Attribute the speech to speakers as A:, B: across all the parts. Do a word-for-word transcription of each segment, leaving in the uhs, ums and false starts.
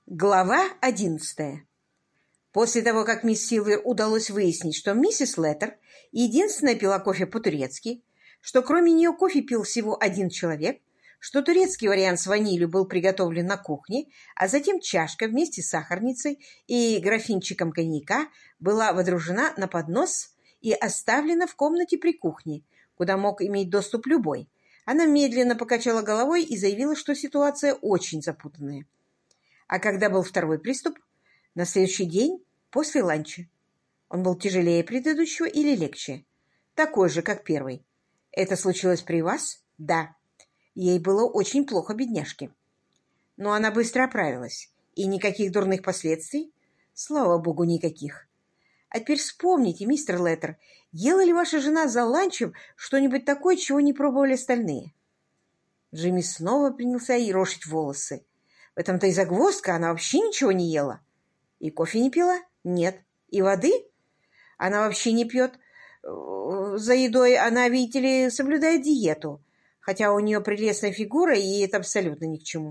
A: Глава одиннадцатая. После того, как мисс Силвер удалось выяснить, что миссис Леттер единственная пила кофе по-турецки, что кроме нее кофе пил всего один человек, что турецкий вариант с ванилью был приготовлен на кухне, а затем чашка вместе с сахарницей и графинчиком коньяка была водружена на поднос и оставлена в комнате при кухне, куда мог иметь доступ любой, она медленно покачала головой и заявила, что ситуация очень запутанная. А когда был второй приступ? На следующий день после ланча. Он был тяжелее предыдущего или легче? Такой же, как первый. Это случилось при вас? Да. Ей было очень плохо, бедняжке. Но она быстро оправилась. И никаких дурных последствий? Слава богу, никаких. А теперь вспомните, мистер Леттер, ела ли ваша жена за ланчем что-нибудь такое, чего не пробовали остальные? Джимми снова принялся ерошить волосы. В этом-то и загвоздка, она вообще ничего не ела. И кофе не пила? Нет. И воды? Она вообще не пьет. За едой она, видите ли, соблюдает диету, хотя у нее прелестная фигура, и это абсолютно ни к чему.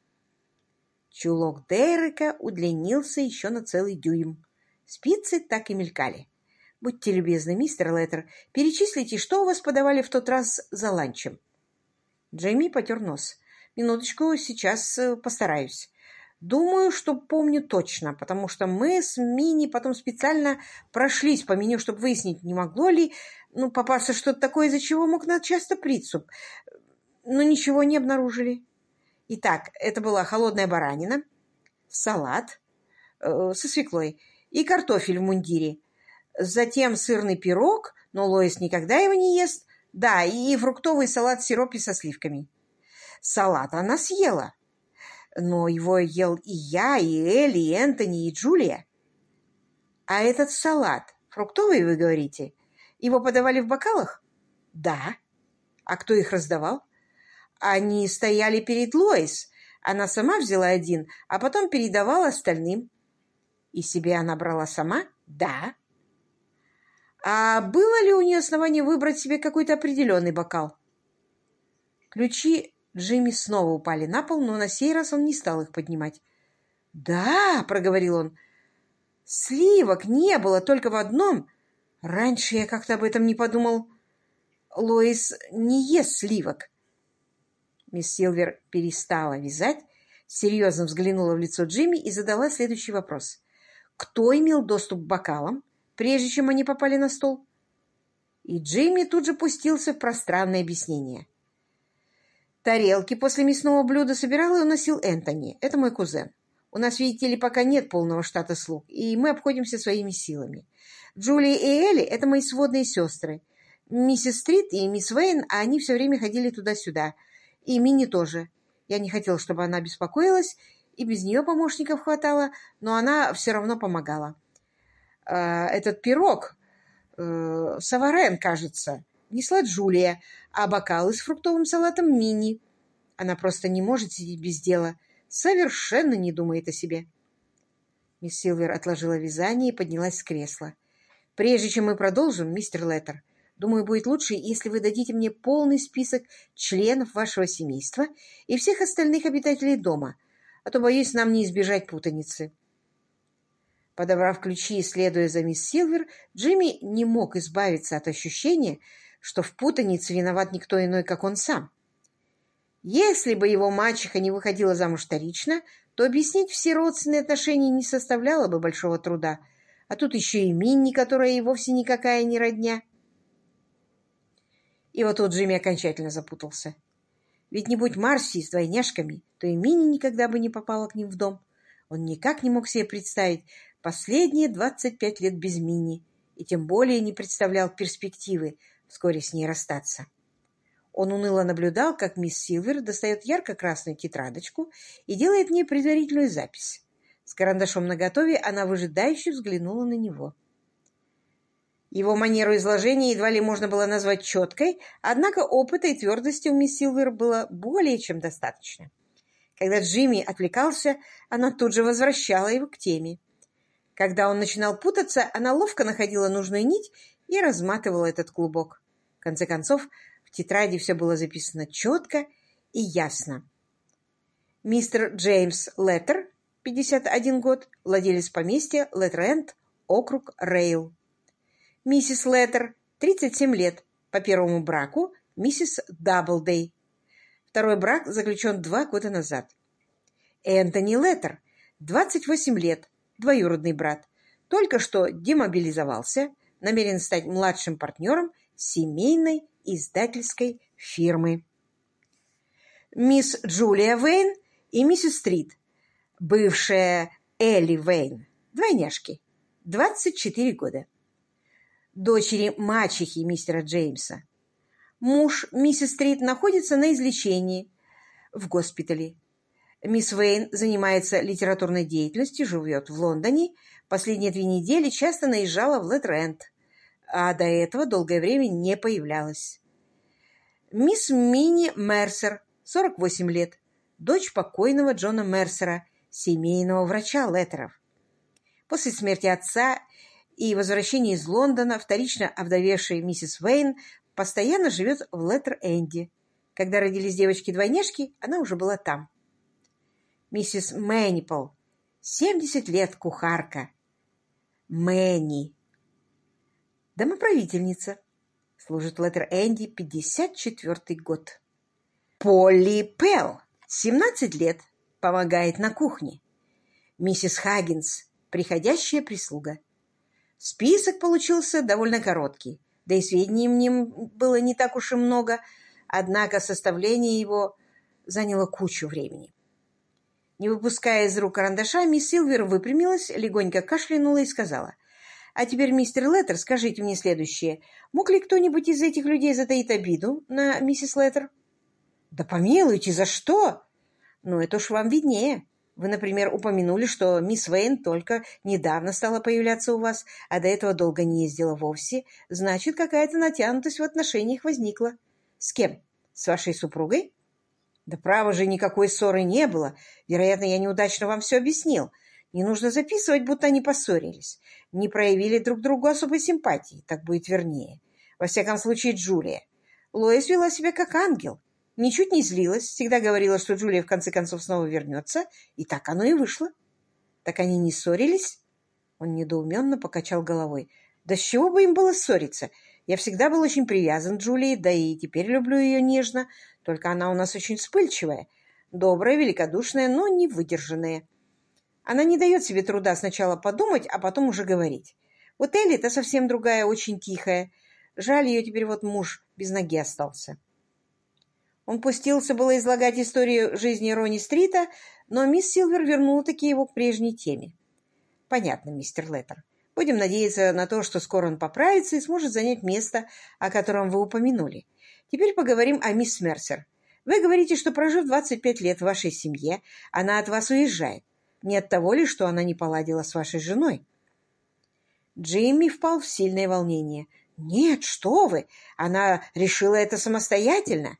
A: Чулок Дерека удлинился еще на целый дюйм. Спицы так и мелькали. Будьте любезны, мистер Леттер, перечислите, что у вас подавали в тот раз за ланчем. Джейми потер нос. Минуточку, сейчас постараюсь. Думаю, что помню точно, потому что мы с Мини потом специально прошлись по меню, чтобы выяснить, не могло ли ну, попасться что-то такое, из-за чего мог начаться приступ. Но ничего не обнаружили. Итак, это была холодная баранина, салат э, со свеклой и картофель в мундире. Затем сырный пирог, но Лоис никогда его не ест. Да, и фруктовый салат в сиропе со сливками. Салат она съела, но его ел и я, и Элли, и Энтони, и Джулия. А этот салат фруктовый, вы говорите? Его подавали в бокалах? Да. А кто их раздавал? Они стояли перед Лоис. Она сама взяла один, а потом передавала остальным. И себе она брала сама? Да. А было ли у нее основание выбрать себе какой-то определенный бокал? Ключи Джимми снова упали на пол, но на сей раз он не стал их поднимать. «Да», — проговорил он, — «сливок не было только в одном. Раньше я как-то об этом не подумал. Лоис не ест сливок». Мисс Силвер перестала вязать, серьезно взглянула в лицо Джимми и задала следующий вопрос. «Кто имел доступ к бокалам, прежде чем они попали на стол?» И Джимми тут же пустился в пространное объяснение. Тарелки после мясного блюда собирал и уносил Энтони. Это мой кузен. У нас, видите ли, пока нет полного штата слуг, и мы обходимся своими силами. Джулия и Элли — это мои сводные сестры. Миссис Стрит и мисс Вейн, а они все время ходили туда-сюда. И Минни тоже. Я не хотела, чтобы она беспокоилась, и без нее помощников хватало, но она все равно помогала. Этот пирог, саварен, кажется, несла Джулия, а бокалы с фруктовым салатом Минни. Она просто не может сидеть без дела, совершенно не думает о себе. Мисс Силвер отложила вязание и поднялась с кресла. «Прежде чем мы продолжим, мистер Леттер, думаю, будет лучше, если вы дадите мне полный список членов вашего семейства и всех остальных обитателей дома, а то, боюсь, нам не избежать путаницы». Подобрав ключи и следуя за мисс Силвер, Джимми не мог избавиться от ощущения, что в путанице виноват никто иной, как он сам. Если бы его мачеха не выходила замуж вторично, то объяснить все родственные отношения не составляло бы большого труда. А тут еще и Минни, которая и вовсе никакая не родня. И вот тут Джимми окончательно запутался. Ведь не будь Марси с двойняшками, то и Минни никогда бы не попала к ним в дом. Он никак не мог себе представить последние двадцать пять лет без Минни, и тем более не представлял перспективы вскоре с ней расстаться. Он уныло наблюдал, как мисс Силвер достает ярко-красную тетрадочку и делает в ней предварительную запись. С карандашом наготове она выжидающе взглянула на него. Его манеру изложения едва ли можно было назвать четкой, однако опыта и твердости у мисс Силвер было более чем достаточно. Когда Джимми отвлекался, она тут же возвращала его к теме. Когда он начинал путаться, она ловко находила нужную нить и разматывала этот клубок. В конце концов, в тетради все было записано четко и ясно. Мистер Джеймс Леттер, пятьдесят один год, владелец поместья Леттер-Энд, округ Рейл. Миссис Леттер, тридцать семь лет, по первому браку миссис Даблдей. Второй брак заключен два года назад. Энтони Леттер, двадцать восемь лет, двоюродный брат, только что демобилизовался, намерен стать младшим партнером семейной издательской фирмы. Мисс Джулия Вейн и миссис Стрит, бывшая Элли Вейн, двойняшки, двадцать четыре года. Дочери мачехи мистера Джеймса. Муж миссис Стрит находится на излечении в госпитале. Мисс Вейн занимается литературной деятельностью, живет в Лондоне. Последние две недели часто наезжала в Леттер-Энд, а до этого долгое время не появлялась. Мисс Минни Мерсер, сорок восемь лет, дочь покойного Джона Мерсера, семейного врача Леттеров. После смерти отца и возвращения из Лондона вторично овдовевшая миссис Вейн постоянно живет в Леттер-Энде. Когда родились девочки-двойняшки, она уже была там. Миссис Мэнипл, семьдесят лет, кухарка. Мэнни. Домоправительница. Служит в Леттер-Энде пятьдесят четвёртый год. Полли Пелл, семнадцать лет, помогает на кухне. Миссис Хаггинс, приходящая прислуга. Список получился довольно короткий, да и сведений в нем было не так уж и много, однако составление его заняло кучу времени. Не выпуская из рук карандаша, мисс Силвер выпрямилась, легонько кашлянула и сказала: «А теперь, мистер Леттер, скажите мне следующее. Мог ли кто-нибудь из этих людей затаить обиду на миссис Леттер?» «Да помилуйте, за что?» «Ну, это уж вам виднее. Вы, например, упомянули, что мисс Вейн только недавно стала появляться у вас, а до этого долго не ездила вовсе. Значит, какая-то натянутость в отношениях возникла. С кем? С вашей супругой?» «Да право же, никакой ссоры не было. Вероятно, я неудачно вам все объяснил. Не нужно записывать, будто они поссорились. Не проявили друг другу особой симпатии, так будет вернее. Во всяком случае, Джулия. Лоис вела себя как ангел. Ничуть не злилась, всегда говорила, что Джулия в конце концов снова вернется, и так оно и вышло. Так они не ссорились?» Он недоуменно покачал головой. «Да с чего бы им было ссориться? Я всегда был очень привязан к Джулии, да и теперь люблю ее нежно, только она у нас очень вспыльчивая, добрая, великодушная, но не выдержанная. Она не дает себе труда сначала подумать, а потом уже говорить. Вот Элли-то совсем другая, очень тихая. Жаль, ее теперь вот муж без ноги остался». Он пустился было излагать историю жизни Ронни Стрита, но мисс Силвер вернула-таки его к прежней теме. «Понятно, мистер Леттер. Будем надеяться на то, что скоро он поправится и сможет занять место, о котором вы упомянули. Теперь поговорим о мисс Мерсер. Вы говорите, что, прожив двадцать пять лет в вашей семье, она от вас уезжает. Не от того ли, что она не поладила с вашей женой?» Джимми впал в сильное волнение. «Нет, что вы! Она решила это самостоятельно».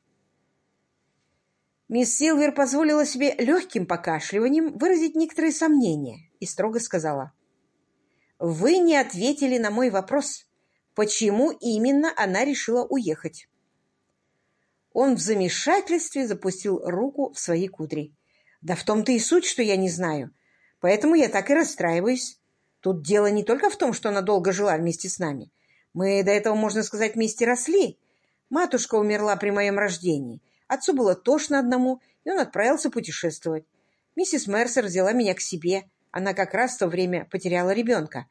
A: Мисс Силвер позволила себе легким покашливанием выразить некоторые сомнения и строго сказала: «Вы не ответили на мой вопрос, почему именно она решила уехать?» Он в замешательстве запустил руку в свои кудри. «Да в том-то и суть, что я не знаю. Поэтому я так и расстраиваюсь. Тут дело не только в том, что она долго жила вместе с нами. Мы до этого, можно сказать, вместе росли. Матушка умерла при моем рождении. Отцу было тошно одному, и он отправился путешествовать. Миссис Мерсер взяла меня к себе. Она как раз в то время потеряла ребенка.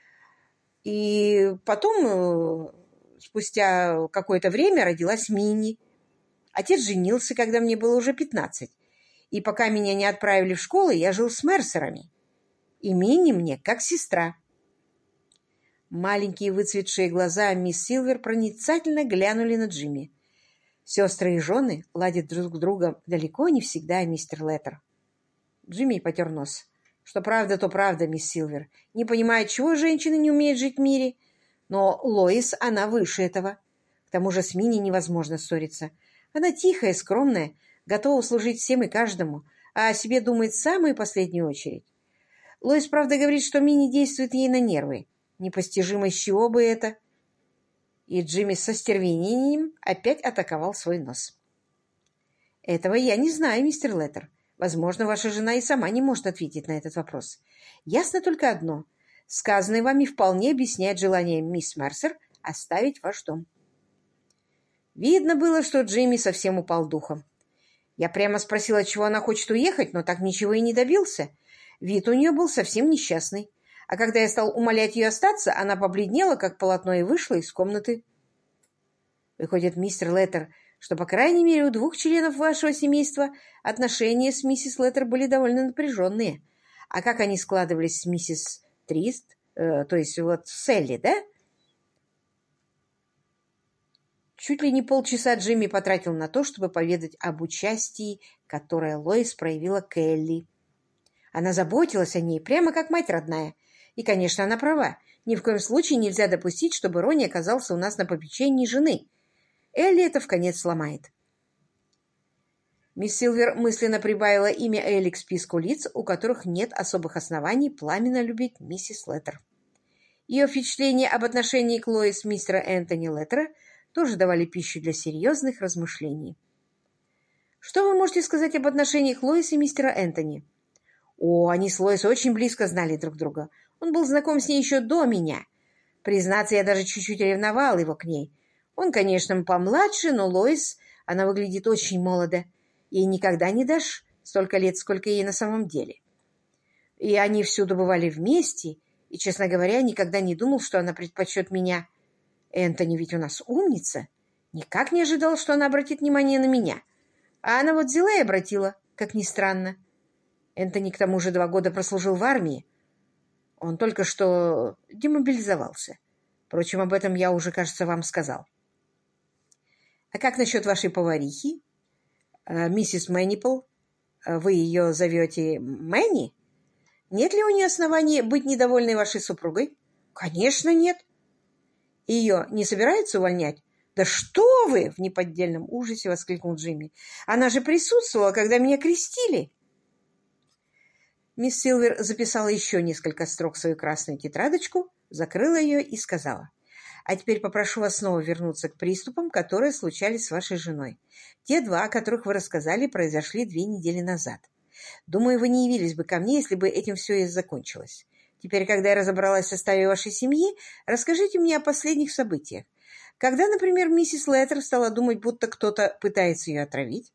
A: И потом, спустя какое-то время, родилась Минни. Отец женился, когда мне было уже пятнадцать. И пока меня не отправили в школу, я жил с Мерсерами. И Минни мне как сестра». Маленькие выцветшие глаза мисс Силвер проницательно глянули на Джимми. «Сестры и жены ладят друг с другом далеко не всегда, мистер Леттер». Джимми потер нос. «Что правда, то правда, мисс Силвер. Не понимаю, чего женщины не умеют жить в мире. Но Лоис, она выше этого. К тому же с Минни невозможно ссориться. Она тихая, скромная, готова служить всем и каждому, а о себе думает в самую последнюю очередь. Лоис, правда, говорит, что Минни действует ей на нервы. Непостижимо, с чего бы это?» И Джимми со стервенением опять атаковал свой нос. «Этого я не знаю, мистер Леттер. Возможно, ваша жена и сама не может ответить на этот вопрос. Ясно только одно. Сказанное вами вполне объясняет желание мисс Мерсер оставить ваш дом». Видно было, что Джимми совсем упал духом. Я прямо спросила, чего она хочет уехать, но так ничего и не добился. Вид у нее был совсем несчастный. А когда я стал умолять ее остаться, она побледнела, как полотно, и вышла из комнаты. Выходит, мистер Леттер, что, по крайней мере, у двух членов вашего семейства отношения с миссис Леттер были довольно напряженные. А как они складывались с миссис Трист, э, то есть вот с Элли, да? Чуть ли не полчаса Джимми потратил на то, чтобы поведать об участии, которое Лоис проявила к Элли. Она заботилась о ней, прямо как мать родная. И, конечно, она права. Ни в коем случае нельзя допустить, чтобы Ронни оказался у нас на попечении жены. Элли это вконец сломает. Мисс Силвер мысленно прибавила имя Элли к списку лиц, у которых нет особых оснований пламенно любить миссис Леттер. Ее впечатления об отношении к Лоис мистера Энтони Леттера тоже давали пищу для серьезных размышлений. «Что вы можете сказать об отношениях Лоис и мистера Энтони?» «О, они с Лоис очень близко знали друг друга. Он был знаком с ней еще до меня. Признаться, я даже чуть-чуть ревновал его к ней. Он, конечно, помладше, но Лоис, она выглядит очень молодо. Ей никогда не дашь столько лет, сколько ей на самом деле. И они всюду бывали вместе, и, честно говоря, никогда не думал, что она предпочтет меня. Энтони ведь у нас умница. Никак не ожидал, что она обратит внимание на меня. А она вот взяла и обратила, как ни странно. Энтони к тому же два года прослужил в армии. Он только что демобилизовался. Впрочем, об этом я уже, кажется, вам сказал. А как насчет вашей поварихи? Миссис Мэннипл? Вы ее зовете Мэнни? Нет ли у нее оснований быть недовольной вашей супругой? Конечно, нет. Ее не собираются увольнять? Да что вы! В неподдельном ужасе воскликнул Джимми. Она же присутствовала, когда меня крестили. Мисс Силвер записала еще несколько строк в свою красную тетрадочку, закрыла ее и сказала: «А теперь попрошу вас снова вернуться к приступам, которые случались с вашей женой. Те два, о которых вы рассказали, произошли две недели назад. Думаю, вы не явились бы ко мне, если бы этим все и закончилось. Теперь, когда я разобралась в составе вашей семьи, расскажите мне о последних событиях. Когда, например, миссис Леттер стала думать, будто кто-то пытается ее отравить?»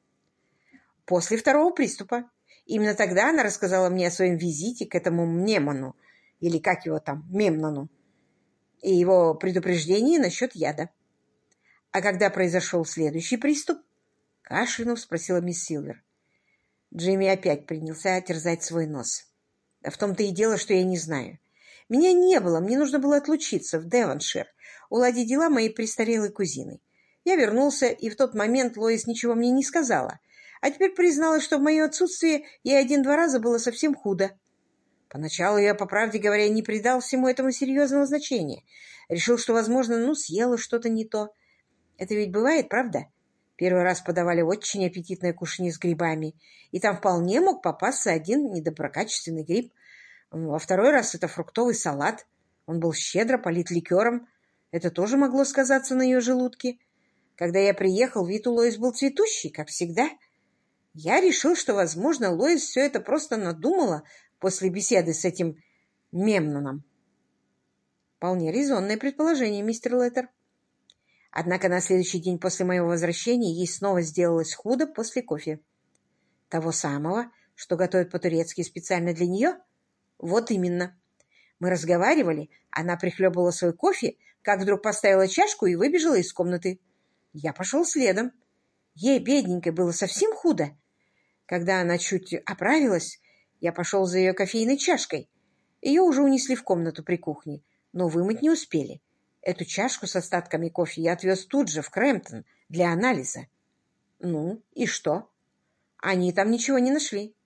A: «После второго приступа. Именно тогда она рассказала мне о своем визите к этому Мнемону, или как его там, Мемнону, и его предупреждении насчет яда. А когда произошел следующий приступ?» Кашлянув спросила мисс Силвер. Джимми опять принялся терзать свой нос. «В том-то и дело, что я не знаю. Меня не было, мне нужно было отлучиться в Девоншир, уладить дела моей престарелой кузины. Я вернулся, и в тот момент Лоис ничего мне не сказала, а теперь призналась, что в мое отсутствие ей один-два раза было совсем худо. Поначалу я, по правде говоря, не придал всему этому серьезного значения. Решил, что, возможно, ну, съела что-то не то. Это ведь бывает, правда? Первый раз подавали очень аппетитное кушанье с грибами, и там вполне мог попасться один недоброкачественный гриб. Во второй раз это фруктовый салат. Он был щедро полит ликером. Это тоже могло сказаться на ее желудке. Когда я приехал, вид у Лоис был цветущий, как всегда. Я решил, что, возможно, Лоис все это просто надумала после беседы с этим Мемноном. Вполне резонное предположение, мистер Леттер. Однако на следующий день после моего возвращения ей снова сделалось худо после кофе. Того самого, что готовят по-турецки специально для нее? Вот именно. Мы разговаривали, она прихлебывала свой кофе, как вдруг поставила чашку и выбежала из комнаты. Я пошел следом. Ей, бедненькой, было совсем худо. Когда она чуть оправилась, я пошел за ее кофейной чашкой. Ее уже унесли в комнату при кухне, но вымыть не успели. Эту чашку с остатками кофе я отвез тут же, в Крэмптон, для анализа. Ну, и что? Они там ничего не нашли.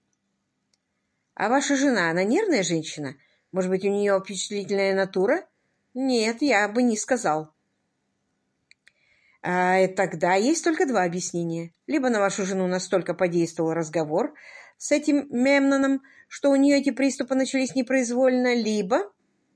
A: А ваша жена, она нервная женщина? Может быть, у нее впечатлительная натура? Нет, я бы не сказал. А тогда есть только два объяснения. Либо на вашу жену настолько подействовал разговор с этим Мемноном, что у нее эти приступы начались непроизвольно, либо...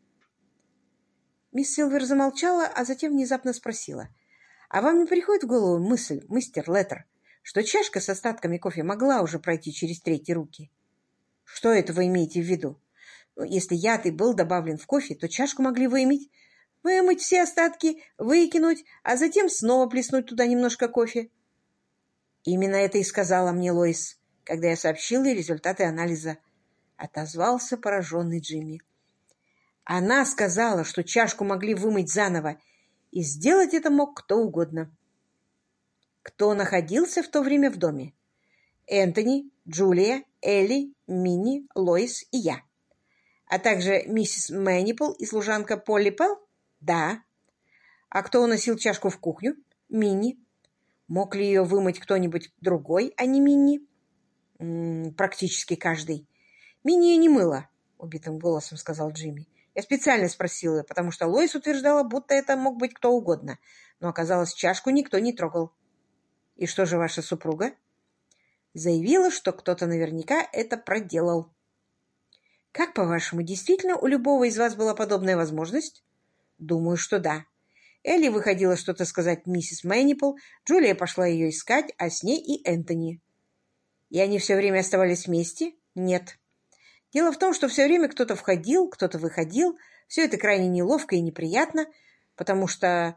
A: Мисс Силвер замолчала, а затем внезапно спросила: «А вам не приходит в голову мысль, мистер Леттер, что чашка с остатками кофе могла уже пройти через третьи руки. Что это вы имеете в виду? Ну, если яд и был добавлен в кофе, то чашку могли вымыть, вымыть все остатки, выкинуть, а затем снова плеснуть туда немножко кофе. Именно это и сказала мне Лоис, когда я сообщил ей результаты анализа. Отозвался пораженный Джимми. Она сказала, что чашку могли вымыть заново, и сделать это мог кто угодно. Кто находился в то время в доме? Энтони, Джулия, Элли, Минни, Лоис и я. А также миссис Мэннипл и служанка Полли Пелл? Да. А кто уносил чашку в кухню? Минни. Мог ли ее вымыть кто-нибудь другой, а не Минни? М-м, практически каждый. Минни ее не мыла, убитым голосом сказал Джимми. Я специально спросил ее, потому что Лоис утверждала, будто это мог быть кто угодно. Но оказалось, чашку никто не трогал. И что же ваша супруга? Заявила, что кто-то наверняка это проделал. Как, по-вашему, действительно у любого из вас была подобная возможность? Думаю, что да. Элли выходила что-то сказать миссис Мэннипл, Джулия пошла ее искать, а с ней и Энтони. И они все время оставались вместе? Нет. Дело в том, что все время кто-то входил, кто-то выходил. Все это крайне неловко и неприятно, потому что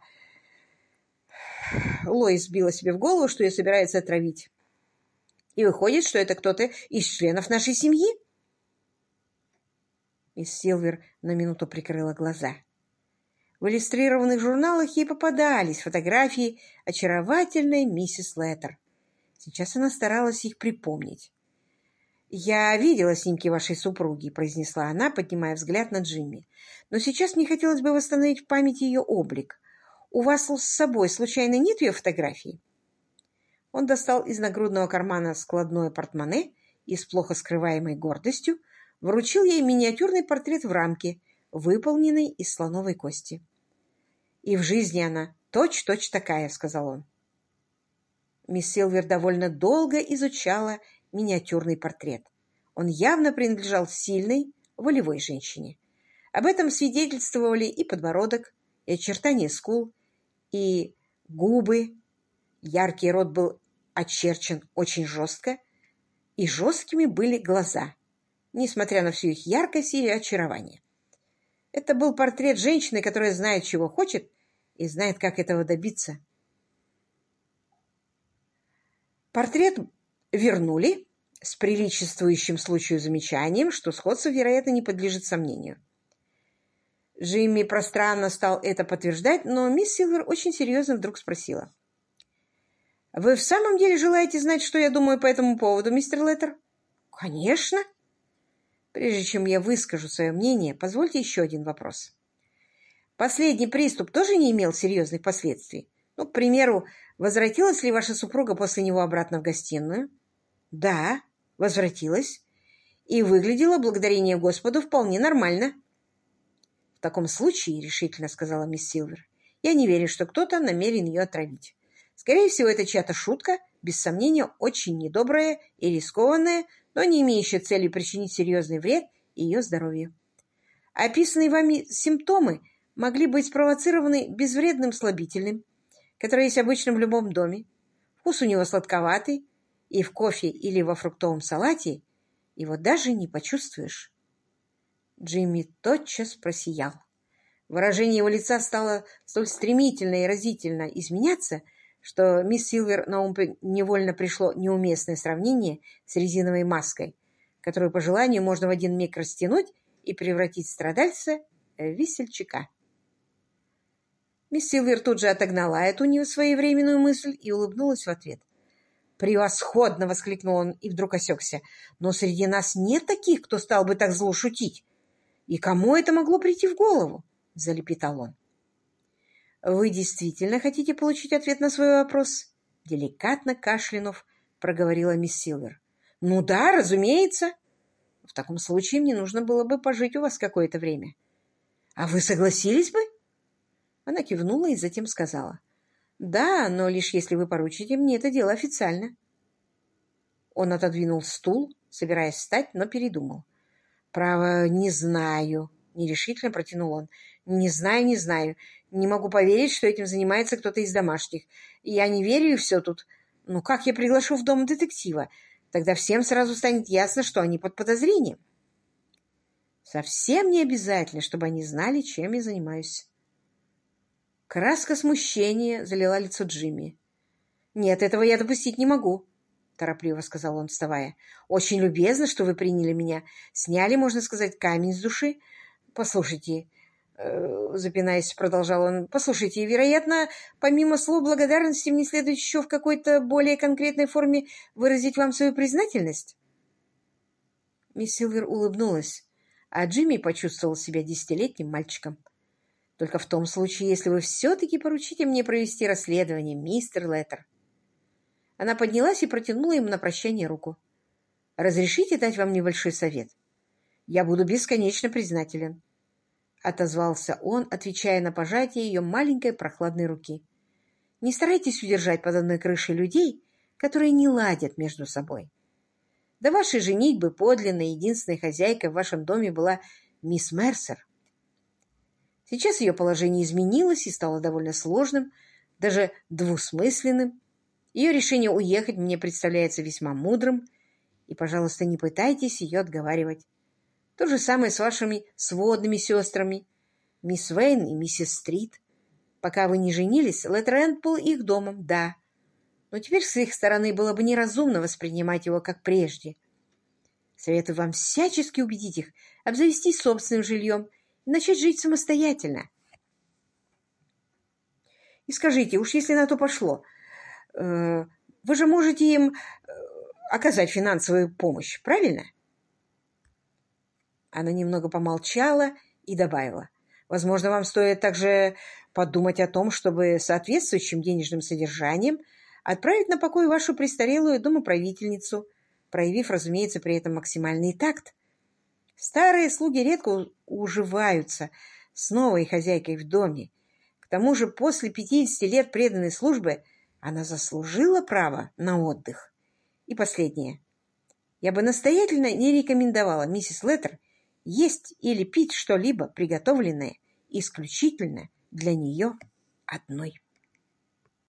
A: Лоис била себе в голову, что ее собирается отравить. И выходит, что это кто-то из членов нашей семьи. Мисс Силвер на минуту прикрыла глаза. В иллюстрированных журналах ей попадались фотографии очаровательной миссис Леттер. Сейчас она старалась их припомнить. «Я видела снимки вашей супруги», — произнесла она, поднимая взгляд на Джимми. «Но сейчас мне хотелось бы восстановить в памяти ее облик. У вас с собой, случайно, нет ее фотографий?» Он достал из нагрудного кармана складное портмоне и с плохо скрываемой гордостью вручил ей миниатюрный портрет в рамке, выполненный из слоновой кости. «И в жизни она точь-точь такая», — сказал он. Мисс Силвер довольно долго изучала миниатюрный портрет. Он явно принадлежал сильной, волевой женщине. Об этом свидетельствовали и подбородок, и очертания скул, и губы. Яркий рот был очерчен очень жестко, и жесткими были глаза, несмотря на всю их яркость и очарование. Это был портрет женщины, которая знает, чего хочет, и знает, как этого добиться. Портрет вернули с приличествующим случаю замечанием, что сходство, вероятно, не подлежит сомнению. Джимми пространно стал это подтверждать, но мисс Силвер очень серьезно вдруг спросила. «Вы в самом деле желаете знать, что я думаю по этому поводу, мистер Леттер?» «Конечно!» «Прежде чем я выскажу свое мнение, позвольте еще один вопрос. Последний приступ тоже не имел серьезных последствий? Ну, к примеру, возвратилась ли ваша супруга после него обратно в гостиную?» «Да, возвратилась. И выглядела, благодарение Господу, вполне нормально». «В таком случае, — решительно сказала мисс Силвер, — я не верю, что кто-то намерен ее отравить. Скорее всего, это чья-то шутка, без сомнения, очень недобрая и рискованная, но не имеющая цели причинить серьезный вред ее здоровью. Описанные вами симптомы могли быть спровоцированы безвредным слабительным, которое есть обычно в любом доме. Вкус у него сладковатый, и в кофе или во фруктовом салате его даже не почувствуешь». Джимми тотчас просиял. Выражение его лица стало столь стремительно и разительно изменяться, что мисс Силвер на ум невольно пришло неуместное сравнение с резиновой маской, которую по желанию можно в один миг растянуть и превратить страдальца в весельчака. Мисс Силвер тут же отогнала эту несвоевременную мысль и улыбнулась в ответ. «Превосходно!» — воскликнул он и вдруг осекся. «Но среди нас нет таких, кто стал бы так зло шутить. И кому это могло прийти в голову?» — залепетал он. «Вы действительно хотите получить ответ на свой вопрос?» Деликатно кашлянув, проговорила мисс Силвер. «Ну да, разумеется. В таком случае мне нужно было бы пожить у вас какое-то время». «А вы согласились бы?» Она кивнула и затем сказала. «Да, но лишь если вы поручите мне это дело официально». Он отодвинул стул, собираясь встать, но передумал. «Право, не знаю», — нерешительно протянул он. «Не знаю, не знаю. Не могу поверить, что этим занимается кто-то из домашних. Я не верю, и все тут. Ну, как я приглашу в дом детектива? Тогда всем сразу станет ясно, что они под подозрением. Совсем не обязательно, чтобы они знали, чем я занимаюсь. Краска смущения залила лицо Джимми. «Нет, этого я допустить не могу», — торопливо сказал он, вставая. «Очень любезно, что вы приняли меня. Сняли, можно сказать, камень с души. Послушайте, э, запинаясь, продолжал он, послушайте, вероятно, помимо слов благодарности мне следует еще в какой-то более конкретной форме выразить вам свою признательность». Мисс Силвер улыбнулась, а Джимми почувствовал себя десятилетним мальчиком. «Только в том случае, если вы все-таки поручите мне провести расследование, мистер Леттер». Она поднялась и протянула ему на прощание руку. «Разрешите дать вам небольшой совет? Я буду бесконечно признателен», — отозвался он, отвечая на пожатие ее маленькой прохладной руки. «Не старайтесь удержать под одной крышей людей, которые не ладят между собой. До вашей женитьбы подлинной единственной хозяйкой в вашем доме была мисс Мерсер. Сейчас ее положение изменилось и стало довольно сложным, даже двусмысленным. Ее решение уехать мне представляется весьма мудрым, и, пожалуйста, не пытайтесь ее отговаривать. То же самое с вашими сводными сестрами, мисс Вейн и миссис Стрит. Пока вы не женились, Леттер-Энд был их домом, да, но теперь с их стороны было бы неразумно воспринимать его как прежде. Советую вам всячески убедить их обзавестись собственным жильем и начать жить самостоятельно. И скажите, уж если на то пошло, э, вы же можете им э, оказать финансовую помощь, правильно? Она немного помолчала и добавила. Возможно, вам стоит также подумать о том, чтобы соответствующим денежным содержанием отправить на покой вашу престарелую домоправительницу, проявив, разумеется, при этом максимальный такт. Старые слуги редко уживаются с новой хозяйкой в доме. К тому же после пятидесяти лет преданной службы она заслужила право на отдых. И последнее. Я бы настоятельно не рекомендовала миссис Леттер есть или пить что-либо, приготовленное исключительно для нее одной.